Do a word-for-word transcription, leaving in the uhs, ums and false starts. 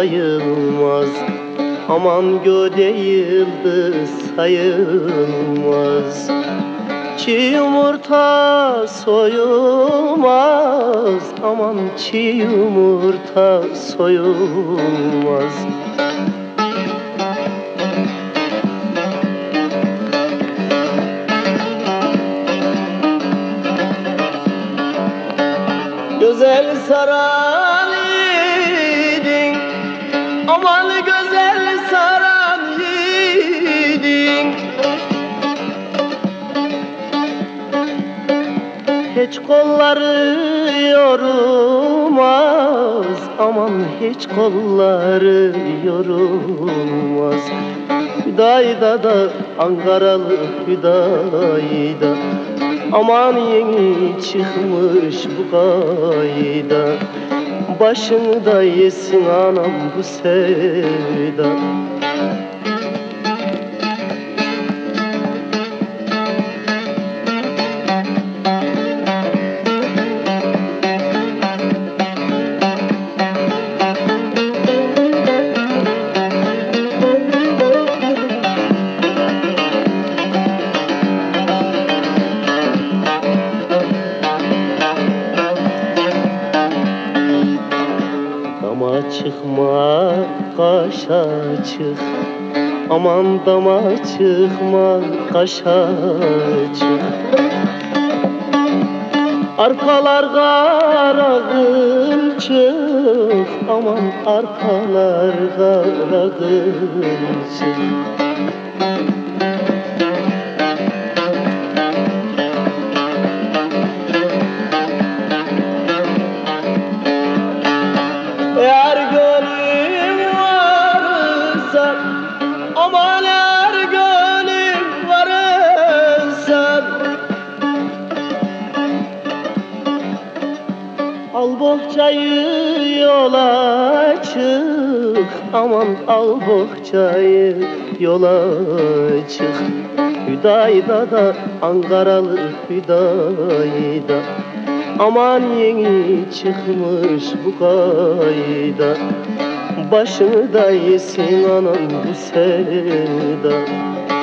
sayılmaz. Aman göde yıldız sayılmaz. Çiğ yumurta soyulmaz. Aman çiğ yumurta soyulmaz. Güzel saran yiğidin, aman güzel saran yiğidin, hiç kolları yorulmaz, aman hiç kolları yorulmaz. Hüdayda da Ankaralı Hüdayda, aman yeni çıkmış bu kayda. Başını da yesin anam bu sevda. Dama çıkma kaşa çık, aman dama çıkma kaşa çık. Arpalar kara kılçık, aman arpalar kara kılçık. Eğer gönlüm varsa, aman eğer gönlüm varsa, al bohçayı yola çık, aman al bohçayı yola çık. Hüdayda da Ankaralı Hüdayda, aman yeni çıkmış bu kayda. Başını da yesin anam bu sevda.